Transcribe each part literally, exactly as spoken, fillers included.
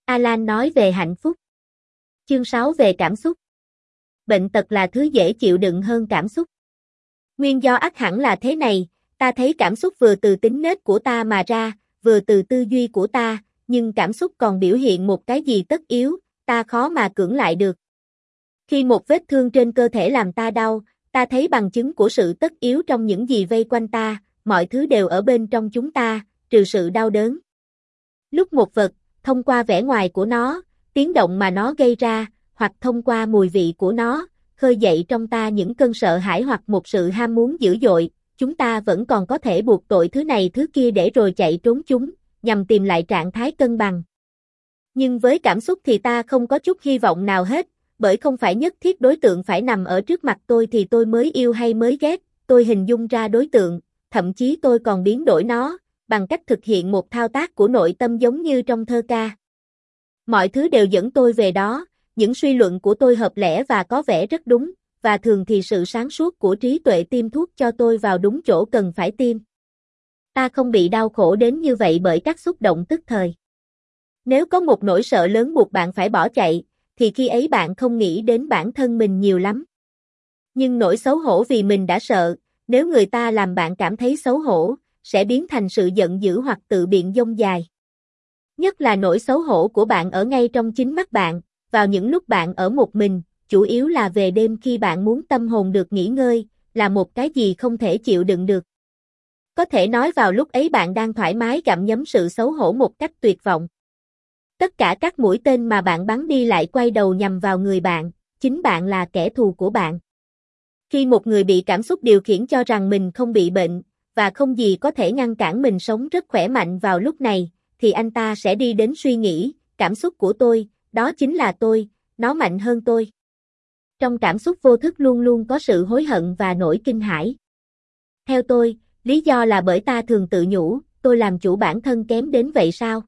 Alan nói về hạnh phúc. Chương sáu về cảm xúc. Bệnh tật là thứ dễ chịu đựng hơn cảm xúc. Nguyên do ắt hẳn là thế này, ta thấy cảm xúc vừa từ tính nết của ta mà ra, vừa từ tư duy của ta, nhưng cảm xúc còn biểu hiện một cái gì tất yếu, ta khó mà cưỡng lại được. Khi một vết thương trên cơ thể làm ta đau, ta thấy bằng chứng của sự tất yếu trong những gì vây quanh ta, mọi thứ đều ở bên trong chúng ta, trừ sự đau đớn. Lúc một vật, thông qua vẻ ngoài của nó, tiếng động mà nó gây ra, hoặc thông qua mùi vị của nó, khơi dậy trong ta những cơn sợ hãi hoặc một sự ham muốn dữ dội, chúng ta vẫn còn có thể buộc tội thứ này thứ kia để rồi chạy trốn chúng, nhằm tìm lại trạng thái cân bằng. Nhưng với cảm xúc thì ta không có chút hy vọng nào hết, bởi không phải nhất thiết đối tượng phải nằm ở trước mặt tôi thì tôi mới yêu hay mới ghét, tôi hình dung ra đối tượng, thậm chí tôi còn biến đổi nó, bằng cách thực hiện một thao tác của nội tâm giống như trong thơ ca. Mọi thứ đều dẫn tôi về đó, những suy luận của tôi hợp lẽ và có vẻ rất đúng, và thường thì sự sáng suốt của trí tuệ tiêm thuốc cho tôi vào đúng chỗ cần phải tiêm. Ta không bị đau khổ đến như vậy bởi các xúc động tức thời. Nếu có một nỗi sợ lớn buộc bạn phải bỏ chạy, thì khi ấy bạn không nghĩ đến bản thân mình nhiều lắm. Nhưng nỗi xấu hổ vì mình đã sợ, nếu người ta làm bạn cảm thấy xấu hổ, sẽ biến thành sự giận dữ hoặc tự biện dông dài. Nhất là nỗi xấu hổ của bạn ở ngay trong chính mắt bạn, vào những lúc bạn ở một mình, chủ yếu là về đêm khi bạn muốn tâm hồn được nghỉ ngơi, là một cái gì không thể chịu đựng được. Có thể nói vào lúc ấy bạn đang thoải mái gặm nhấm sự xấu hổ một cách tuyệt vọng. Tất cả các mũi tên mà bạn bắn đi lại quay đầu nhằm vào người bạn, chính bạn là kẻ thù của bạn. Khi một người bị cảm xúc điều khiển cho rằng mình không bị bệnh, và không gì có thể ngăn cản mình sống rất khỏe mạnh vào lúc này, thì anh ta sẽ đi đến suy nghĩ, cảm xúc của tôi, đó chính là tôi, nó mạnh hơn tôi. Trong cảm xúc vô thức luôn luôn có sự hối hận và nỗi kinh hãi. Theo tôi, lý do là bởi ta thường tự nhủ, tôi làm chủ bản thân kém đến vậy sao?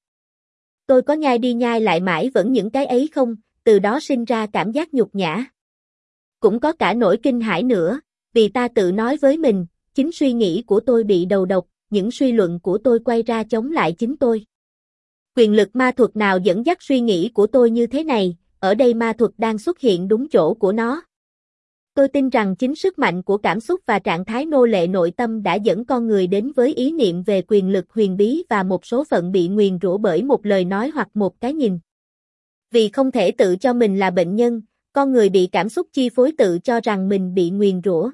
Tôi có nhai đi nhai lại mãi vẫn những cái ấy không, từ đó sinh ra cảm giác nhục nhã. Cũng có cả nỗi kinh hãi nữa, vì ta tự nói với mình, chính suy nghĩ của tôi bị đầu độc, những suy luận của tôi quay ra chống lại chính tôi. Quyền lực ma thuật nào dẫn dắt suy nghĩ của tôi như thế này, ở đây ma thuật đang xuất hiện đúng chỗ của nó. Tôi tin rằng chính sức mạnh của cảm xúc và trạng thái nô lệ nội tâm đã dẫn con người đến với ý niệm về quyền lực huyền bí và một số phận bị nguyền rủa bởi một lời nói hoặc một cái nhìn. Vì không thể tự cho mình là bệnh nhân, con người bị cảm xúc chi phối tự cho rằng mình bị nguyền rủa.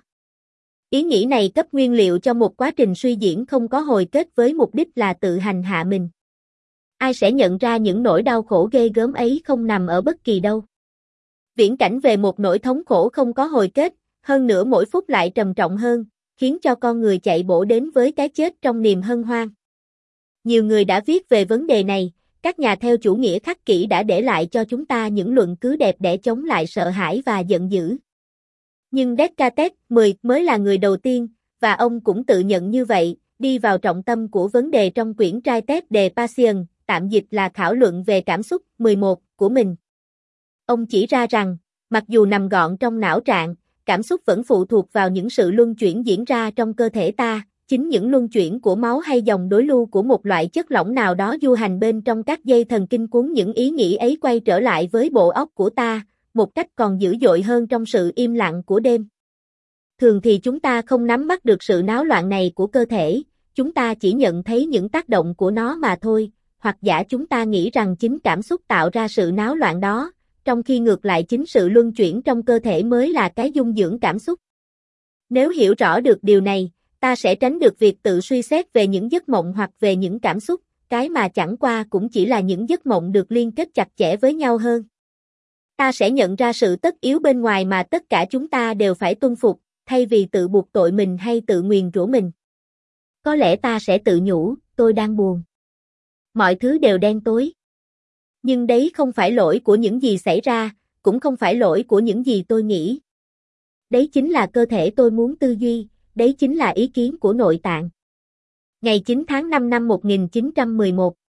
Ý nghĩ này cấp nguyên liệu cho một quá trình suy diễn không có hồi kết với mục đích là tự hành hạ mình. Ai sẽ nhận ra những nỗi đau khổ ghê gớm ấy không nằm ở bất kỳ đâu. Viễn cảnh về một nỗi thống khổ không có hồi kết, hơn nữa mỗi phút lại trầm trọng hơn, khiến cho con người chạy bổ đến với cái chết trong niềm hân hoan. Nhiều người đã viết về vấn đề này, các nhà theo chủ nghĩa khắc kỷ đã để lại cho chúng ta những luận cứ đẹp để chống lại sợ hãi và giận dữ. Nhưng Descartes mười mới là người đầu tiên, và ông cũng tự nhận như vậy, đi vào trọng tâm của vấn đề trong quyển Traité de Passion, tạm dịch là thảo luận về cảm xúc mười một của mình. Ông chỉ ra rằng, mặc dù nằm gọn trong não trạng, cảm xúc vẫn phụ thuộc vào những sự luân chuyển diễn ra trong cơ thể ta, chính những luân chuyển của máu hay dòng đối lưu của một loại chất lỏng nào đó du hành bên trong các dây thần kinh cuốn những ý nghĩ ấy quay trở lại với bộ óc của ta, một cách còn dữ dội hơn trong sự im lặng của đêm. Thường thì chúng ta không nắm bắt được sự náo loạn này của cơ thể, chúng ta chỉ nhận thấy những tác động của nó mà thôi, hoặc giả chúng ta nghĩ rằng chính cảm xúc tạo ra sự náo loạn đó, trong khi ngược lại chính sự luân chuyển trong cơ thể mới là cái dung dưỡng cảm xúc. Nếu hiểu rõ được điều này, ta sẽ tránh được việc tự suy xét về những giấc mộng hoặc về những cảm xúc, cái mà chẳng qua cũng chỉ là những giấc mộng được liên kết chặt chẽ với nhau hơn. Ta sẽ nhận ra sự tất yếu bên ngoài mà tất cả chúng ta đều phải tuân phục, thay vì tự buộc tội mình hay tự nguyền rủa mình. Có lẽ ta sẽ tự nhủ, tôi đang buồn. Mọi thứ đều đen tối. Nhưng đấy không phải lỗi của những gì xảy ra, cũng không phải lỗi của những gì tôi nghĩ. Đấy chính là cơ thể tôi muốn tư duy, đấy chính là ý kiến của nội tạng. Ngày chín tháng năm năm một nghìn chín trăm mười một